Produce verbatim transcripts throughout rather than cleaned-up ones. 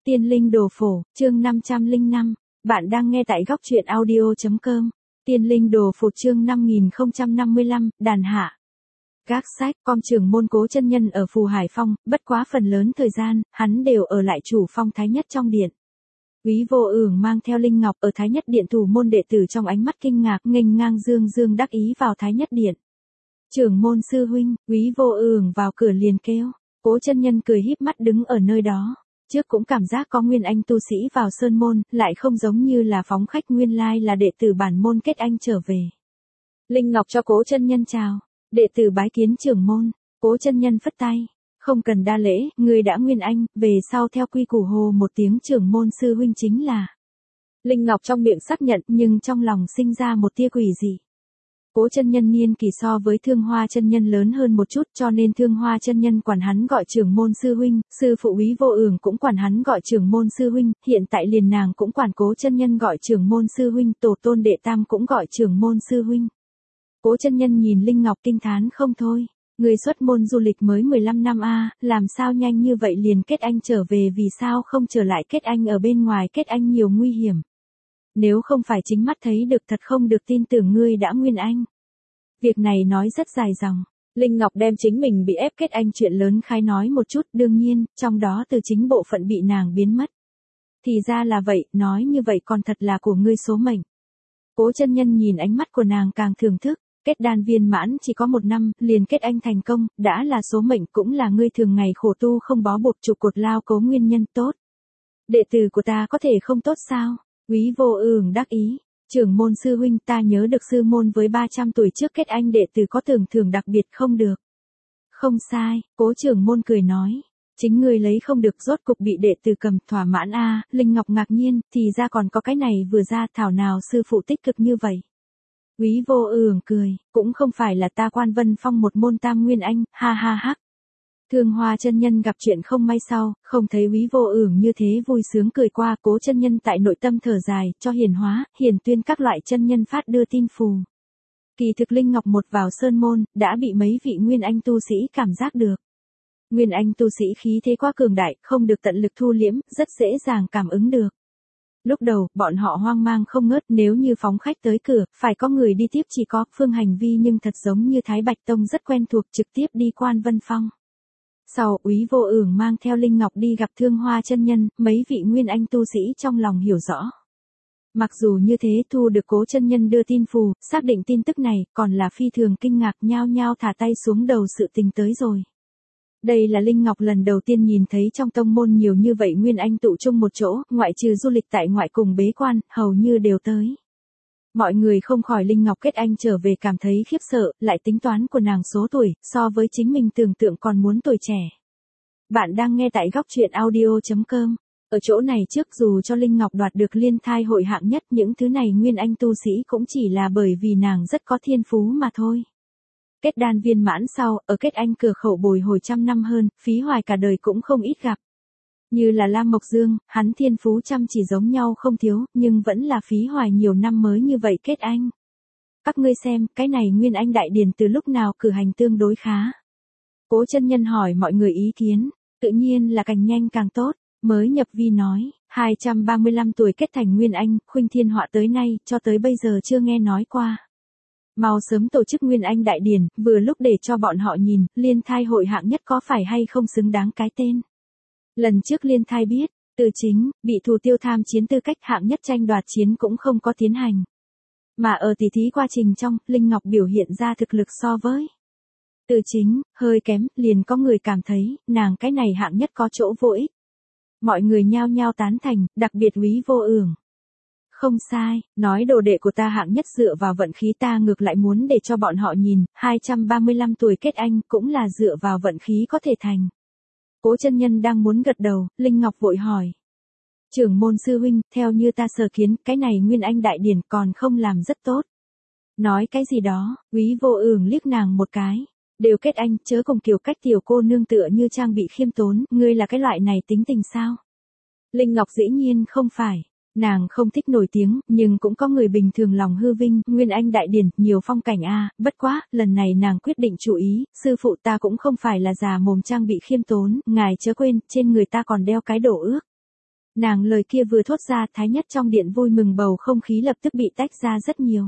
Tiên linh đồ phổ, chương năm trăm lẻ năm, bạn đang nghe tại góc truyện audio chấm com. Tiên linh đồ phổ chương năm nghìn không trăm năm mươi lăm, đàn hạ. Gác sách, com trưởng môn Cố Chân Nhân ở Phù Hải Phong, bất quá phần lớn thời gian, hắn đều ở lại chủ phong Thái Nhất trong điện. Quý Vô Ưởng mang theo Linh Ngọc ở Thái Nhất điện thủ môn đệ tử trong ánh mắt kinh ngạc nghênh ngang dương dương đắc ý vào Thái Nhất điện. Trưởng môn sư huynh, Quý Vô Ưởng vào cửa liền kêu. Cố Chân Nhân cười híp mắt đứng ở nơi đó. Trước cũng cảm giác có nguyên anh tu sĩ vào sơn môn, lại không giống như là phóng khách nguyên lai là đệ tử bản môn kết anh trở về. Linh Ngọc cho Cố Chân Nhân chào, đệ tử bái kiến trưởng môn. Cố Chân Nhân phất tay, không cần đa lễ, người đã nguyên anh, về sau theo quy củ hồ một tiếng trưởng môn sư huynh chính là. Linh Ngọc trong miệng xác nhận nhưng trong lòng sinh ra một tia quỷ dị. Cố Chân Nhân niên kỳ so với Thương Hoa chân nhân lớn hơn một chút, cho nên Thương Hoa chân nhân quản hắn gọi trưởng môn sư huynh, sư phụ Quý Vô Ưởng cũng quản hắn gọi trưởng môn sư huynh, hiện tại liền nàng cũng quản Cố Chân Nhân gọi trưởng môn sư huynh, tổ tôn đệ tam cũng gọi trưởng môn sư huynh. Cố Chân Nhân nhìn Linh Ngọc kinh thán không thôi, người xuất môn du lịch mới mười lăm năm a, làm sao nhanh như vậy liền kết anh trở về, vì sao không trở lại kết anh ở bên ngoài, kết anh nhiều nguy hiểm. Nếu không phải chính mắt thấy được thật không được tin tưởng ngươi đã nguyên anh. Việc này nói rất dài dòng. Linh Ngọc đem chính mình bị ép kết anh chuyện lớn khai nói một chút, đương nhiên, trong đó từ chính bộ phận bị nàng biến mất. Thì ra là vậy, nói như vậy còn thật là của ngươi số mệnh. Cố Chân Nhân nhìn ánh mắt của nàng càng thưởng thức, kết đan viên mãn chỉ có một năm, liền kết anh thành công, đã là số mệnh cũng là ngươi thường ngày khổ tu không bó buộc trụ cột lao cố nguyên nhân tốt. Đệ tử của ta có thể không tốt sao? Quý Vô Ưởng đắc ý, trưởng môn sư huynh, ta nhớ được sư môn với ba trăm tuổi trước kết anh đệ tử có tưởng thưởng đặc biệt không được. Không sai, Cố trưởng môn cười nói, chính ngươi lấy không được rốt cục bị đệ tử cầm thỏa mãn a. Linh Ngọc ngạc nhiên, thì ra còn có cái này vừa ra, thảo nào sư phụ tích cực như vậy. Quý Vô Ưởng cười, cũng không phải là ta Quan Vân Phong một môn tam nguyên anh, ha ha ha. Thương Hoa chân nhân gặp chuyện không may sau, không thấy Quý Vô Ưởng như thế vui sướng cười qua. Cố Chân Nhân tại nội tâm thở dài, cho hiền hóa, hiền tuyên các loại chân nhân phát đưa tin phù. Kỳ thực Linh Ngọc một vào sơn môn, đã bị mấy vị nguyên anh tu sĩ cảm giác được. Nguyên anh tu sĩ khí thế quá cường đại, không được tận lực thu liễm, rất dễ dàng cảm ứng được. Lúc đầu, bọn họ hoang mang không ngớt, nếu như phóng khách tới cửa, phải có người đi tiếp, chỉ có Phương hành vi nhưng thật giống như Thái Bạch Tông rất quen thuộc, trực tiếp đi Quan Vân Phong. Sau, Quý Vô Ưởng mang theo Linh Ngọc đi gặp Thương Hoa chân nhân, mấy vị nguyên anh tu sĩ trong lòng hiểu rõ. Mặc dù như thế thu được Cố chân nhân đưa tin phù, xác định tin tức này, còn là phi thường kinh ngạc, nhao nhao thả tay xuống đầu sự tình tới rồi. Đây là Linh Ngọc lần đầu tiên nhìn thấy trong tông môn nhiều như vậy nguyên anh tụ chung một chỗ, ngoại trừ du lịch tại ngoại cùng bế quan, hầu như đều tới. Mọi người không khỏi Linh Ngọc kết anh trở về cảm thấy khiếp sợ, lại tính toán của nàng số tuổi, so với chính mình tưởng tượng còn muốn tuổi trẻ. Bạn đang nghe tại góc truyện audio chấm com. Ở chỗ này trước dù cho Linh Ngọc đoạt được liên thai hội hạng nhất, những thứ này nguyên anh tu sĩ cũng chỉ là bởi vì nàng rất có thiên phú mà thôi. Kết đan viên mãn sau, ở kết anh cửa khẩu bồi hồi trăm năm hơn, phí hoài cả đời cũng không ít gặp. Như là Lam Mộc Dương, hắn thiên phú chăm chỉ giống nhau không thiếu, nhưng vẫn là phí hoài nhiều năm mới như vậy kết anh. Các ngươi xem, cái này nguyên anh đại điển từ lúc nào cử hành tương đối khá. Cố Chân Nhân hỏi mọi người ý kiến, tự nhiên là càng nhanh càng tốt, mới nhập vi nói, hai trăm ba mươi lăm tuổi kết thành nguyên anh, Khuynh Thiên Họa tới nay, cho tới bây giờ chưa nghe nói qua. Mau sớm tổ chức nguyên anh đại điển, vừa lúc để cho bọn họ nhìn, liên thai hội hạng nhất có phải hay không xứng đáng cái tên. Lần trước liên thai biết, Từ Chính, bị thủ tiêu tham chiến tư cách hạng nhất tranh đoạt chiến cũng không có tiến hành. Mà ở tỷ thí quá trình trong, Linh Ngọc biểu hiện ra thực lực so với Từ Chính, hơi kém, liền có người cảm thấy, nàng cái này hạng nhất có chỗ vô ích. Mọi người nhao nhao tán thành, đặc biệt Quý Vô Ưởng. Không sai, nói đồ đệ của ta hạng nhất dựa vào vận khí, ta ngược lại muốn để cho bọn họ nhìn, hai trăm ba mươi lăm tuổi kết anh cũng là dựa vào vận khí có thể thành. Cố Chân Nhân đang muốn gật đầu, Linh Ngọc vội hỏi. Trưởng môn sư huynh, theo như ta sở kiến, cái này nguyên anh đại điển còn không làm rất tốt. Nói cái gì đó, Quý Vô Ưởng liếc nàng một cái. Đều kết anh, chớ cùng kiểu cách tiểu cô nương tựa như trang bị khiêm tốn, ngươi là cái loại này tính tình sao? Linh Ngọc dĩ nhiên không phải. Nàng không thích nổi tiếng, nhưng cũng có người bình thường lòng hư vinh, nguyên anh đại điển, nhiều phong cảnh a, bất quá, lần này nàng quyết định chú ý, sư phụ ta cũng không phải là già mồm trang bị khiêm tốn, ngài chớ quên, trên người ta còn đeo cái đồ ước. Nàng lời kia vừa thốt ra, Thái Nhất trong điện vui mừng bầu không khí lập tức bị tách ra rất nhiều.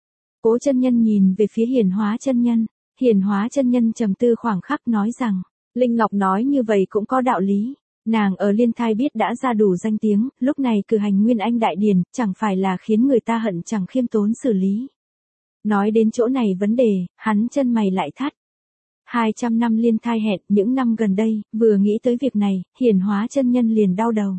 Cố chân nhân nhìn về phía Hiển Hóa chân nhân, Hiển Hóa chân nhân trầm tư khoảng khắc nói rằng, Linh Ngọc nói như vậy cũng có đạo lý. Nàng ở Liên Thai biết đã ra đủ danh tiếng, lúc này cử hành Nguyên Anh Đại Điển, chẳng phải là khiến người ta hận chẳng khiêm tốn xử lý. Nói đến chỗ này vấn đề, hắn chân mày lại thắt. hai trăm năm Liên Thai hẹn, những năm gần đây, vừa nghĩ tới việc này, Hiển Hóa chân nhân liền đau đầu.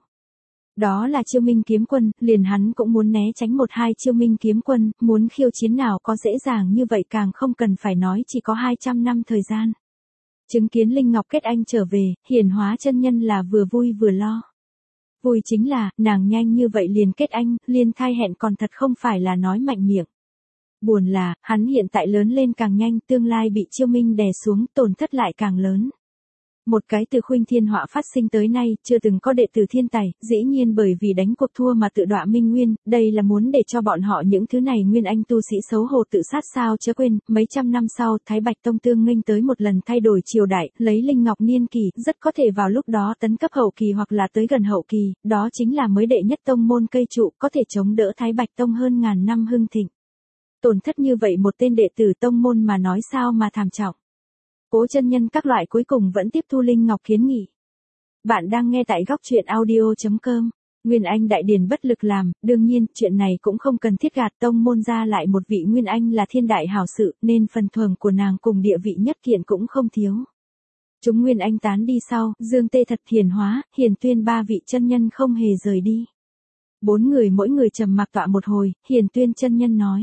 Đó là Chiêu Minh kiếm quân, liền hắn cũng muốn né tránh một hai Chiêu Minh kiếm quân, muốn khiêu chiến nào có dễ dàng như vậy càng không cần phải nói chỉ có hai trăm năm thời gian. Chứng kiến Linh Ngọc kết anh trở về, Hiển Hóa chân nhân là vừa vui vừa lo. Vui chính là, nàng nhanh như vậy liền kết anh, Liên Thai hẹn còn thật không phải là nói mạnh miệng. Buồn là, hắn hiện tại lớn lên càng nhanh, tương lai bị Chiêu Minh đè xuống, tổn thất lại càng lớn. Một cái từ Khuynh Thiên Họa phát sinh tới nay, chưa từng có đệ tử thiên tài, dĩ nhiên bởi vì đánh cuộc thua mà tự đọa minh nguyên, đây là muốn để cho bọn họ những thứ này nguyên anh tu sĩ xấu hổ tự sát sao chớ quên, mấy trăm năm sau, Thái Bạch Tông tương nghênh tới một lần thay đổi triều đại, lấy Linh Ngọc niên kỳ, rất có thể vào lúc đó tấn cấp hậu kỳ hoặc là tới gần hậu kỳ, đó chính là mới đệ nhất tông môn cây trụ, có thể chống đỡ Thái Bạch Tông hơn ngàn năm hưng thịnh. Tổn thất như vậy một tên đệ tử tông môn mà nói sao mà thảm trọng. Cố chân nhân các loại cuối cùng vẫn tiếp thu Linh Ngọc kiến nghị. Bạn đang nghe tại góc truyện audio chấm com. Nguyên Anh Đại Điển bất lực làm, đương nhiên, chuyện này cũng không cần thiết gạt tông môn ra lại một vị Nguyên Anh là thiên đại hảo sự, nên phần thưởng của nàng cùng địa vị nhất kiện cũng không thiếu. Chúng Nguyên Anh tán đi sau, Dương Tê Thật Hiển Hóa, Hiển Tuyên ba vị chân nhân không hề rời đi. Bốn người mỗi người trầm mặc tọa một hồi, Hiển Tuyên chân nhân nói.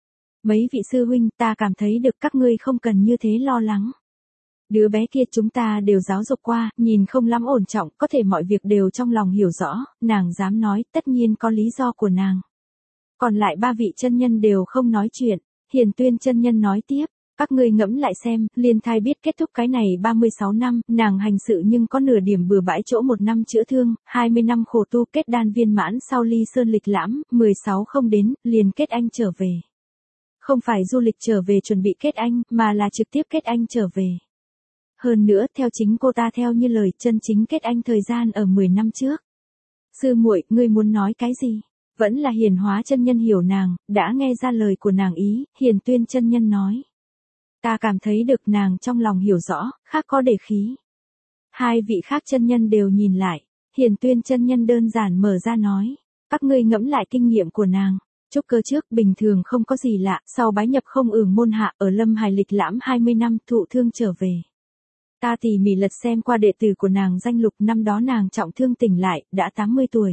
Mấy vị sư huynh, ta cảm thấy được các ngươi không cần như thế lo lắng. Đứa bé kia chúng ta đều giáo dục qua, nhìn không lắm ổn trọng, có thể mọi việc đều trong lòng hiểu rõ, nàng dám nói, tất nhiên có lý do của nàng. Còn lại ba vị chân nhân đều không nói chuyện, Hiển Tuyên chân nhân nói tiếp, các ngươi ngẫm lại xem, Liên Thai biết kết thúc cái này ba mươi sáu năm, nàng hành sự nhưng có nửa điểm bừa bãi chỗ một năm chữa thương, hai mươi năm khổ tu kết đan viên mãn sau ly sơn lịch lãm, mười sáu không đến, liền kết anh trở về. Không phải du lịch trở về chuẩn bị kết anh, mà là trực tiếp kết anh trở về. Hơn nữa, theo chính cô ta theo như lời, chân chính kết anh thời gian ở mười năm trước. Sư muội, ngươi muốn nói cái gì? Vẫn là Hiển Hóa chân nhân hiểu nàng, đã nghe ra lời của nàng ý, Hiển Tuyên chân nhân nói. Ta cảm thấy được nàng trong lòng hiểu rõ, khác có để khí. Hai vị khác chân nhân đều nhìn lại, Hiển Tuyên chân nhân đơn giản mở ra nói. Các ngươi ngẫm lại kinh nghiệm của nàng. Trúc cơ trước bình thường không có gì lạ, sau bái nhập không ưởng môn hạ ở Lâm Hải lịch lãm hai mươi năm thụ thương trở về. Ta tỉ mỉ lật xem qua đệ tử của nàng danh lục năm đó nàng trọng thương tỉnh lại, đã tám mươi tuổi.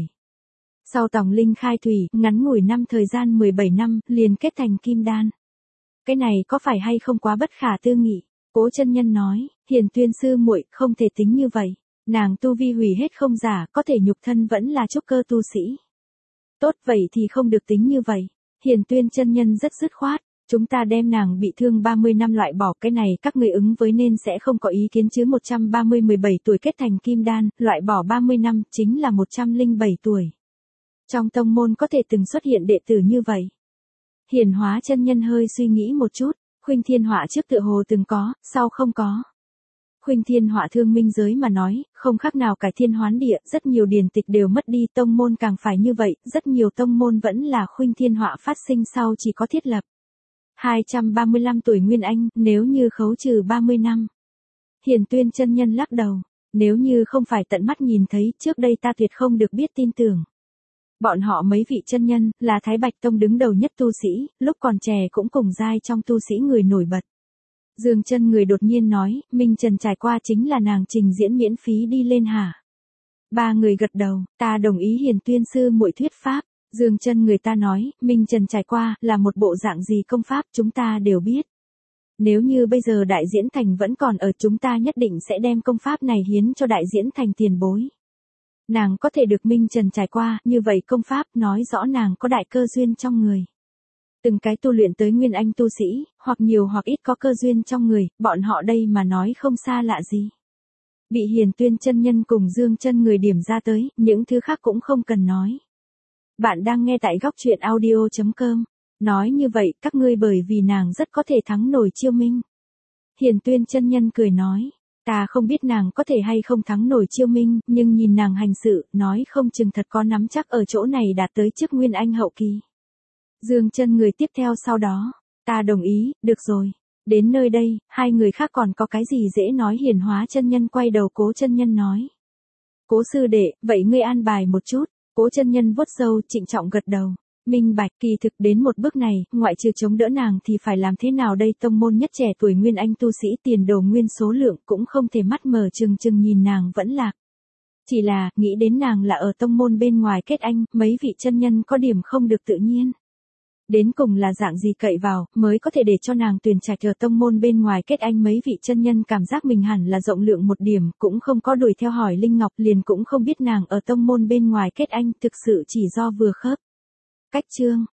Sau tòng linh khai thủy, ngắn ngủi năm thời gian mười bảy năm, liền kết thành kim đan. Cái này có phải hay không quá bất khả tư nghị? Cố chân nhân nói, Hiển Tuyên sư muội không thể tính như vậy. Nàng tu vi hủy hết không giả, có thể nhục thân vẫn là trúc cơ tu sĩ. Tốt vậy thì không được tính như vậy. Hiển Tuyên chân nhân rất dứt khoát. Chúng ta đem nàng bị thương ba mươi năm loại bỏ, cái này các ngươi ứng với nên sẽ không có ý kiến chứ. Một trăm ba mươi mười bảy tuổi kết thành kim đan, loại bỏ ba mươi năm, chính là một trăm lẻ bảy tuổi. Trong tông môn có thể từng xuất hiện đệ tử như vậy. Hiển Hóa chân nhân hơi suy nghĩ một chút, Khuynh Thiên Họa trước tựa hồ từng có, sau không có. Khuynh Thiên Họa thương minh giới mà nói, không khác nào cải thiên hoán địa, rất nhiều điển tịch đều mất đi, tông môn càng phải như vậy, rất nhiều tông môn vẫn là Khuynh Thiên Họa phát sinh sau chỉ có thiết lập. hai trăm ba mươi lăm tuổi Nguyên Anh, nếu như khấu trừ ba mươi năm. Hiển Tuyên chân nhân lắc đầu, nếu như không phải tận mắt nhìn thấy, trước đây ta tuyệt không được biết tin tưởng. Bọn họ mấy vị chân nhân, là Thái Bạch Tông đứng đầu nhất tu sĩ, lúc còn trẻ cũng cùng giai trong tu sĩ người nổi bật. Dương chân người đột nhiên nói, Minh Trần trải qua chính là nàng trình diễn miễn phí đi lên hả? Ba người gật đầu, ta đồng ý Hiển Tuyên sư muội thuyết pháp. Dương chân người ta nói, Minh Trần trải qua, là một bộ dạng gì công pháp chúng ta đều biết. Nếu như bây giờ Đại Diễn Thành vẫn còn ở, chúng ta nhất định sẽ đem công pháp này hiến cho Đại Diễn Thành tiền bối. Nàng có thể được Minh Trần trải qua, như vậy công pháp nói rõ nàng có đại cơ duyên trong người. Từng cái tu luyện tới Nguyên Anh tu sĩ, hoặc nhiều hoặc ít có cơ duyên trong người, bọn họ đây mà nói không xa lạ gì. Bị Hiển Tuyên chân nhân cùng Dương chân người điểm ra tới, những thứ khác cũng không cần nói. Bạn đang nghe tại góc truyện audio chấm com. Nói như vậy, các ngươi bởi vì nàng rất có thể thắng nổi Chiêu Minh. Hiển Tuyên chân nhân cười nói, Ta không biết nàng có thể hay không thắng nổi Chiêu Minh, nhưng nhìn nàng hành sự, nói không chừng thật có nắm chắc ở chỗ này đạt tới chức Nguyên Anh hậu kỳ. Dương Chân người tiếp theo sau đó, ta đồng ý, được rồi. Đến nơi đây, hai người khác còn có cái gì dễ nói. Hiển Hóa chân nhân quay đầu Cố chân nhân nói. Cố sư đệ, vậy ngươi an bài một chút. Cố chân nhân vuốt râu, trịnh trọng gật đầu. Minh bạch, kỳ thực đến một bước này, ngoại trừ chống đỡ nàng thì phải làm thế nào đây? Tông môn nhất trẻ tuổi Nguyên Anh tu sĩ tiền đồ nguyên số lượng cũng không thể mắt mờ trừng trừng nhìn nàng vẫn lạc. Chỉ là, nghĩ đến nàng là ở tông môn bên ngoài kết anh, mấy vị chân nhân có điểm không được tự nhiên. Đến cùng là dạng gì cậy vào, mới có thể để cho nàng tuyển trạch ở tông môn bên ngoài kết anh. Mấy vị chân nhân cảm giác mình hẳn là rộng lượng một điểm, cũng không có đuổi theo hỏi Linh Ngọc, liền cũng không biết nàng ở tông môn bên ngoài kết anh, thực sự chỉ do vừa khớp. Cách chương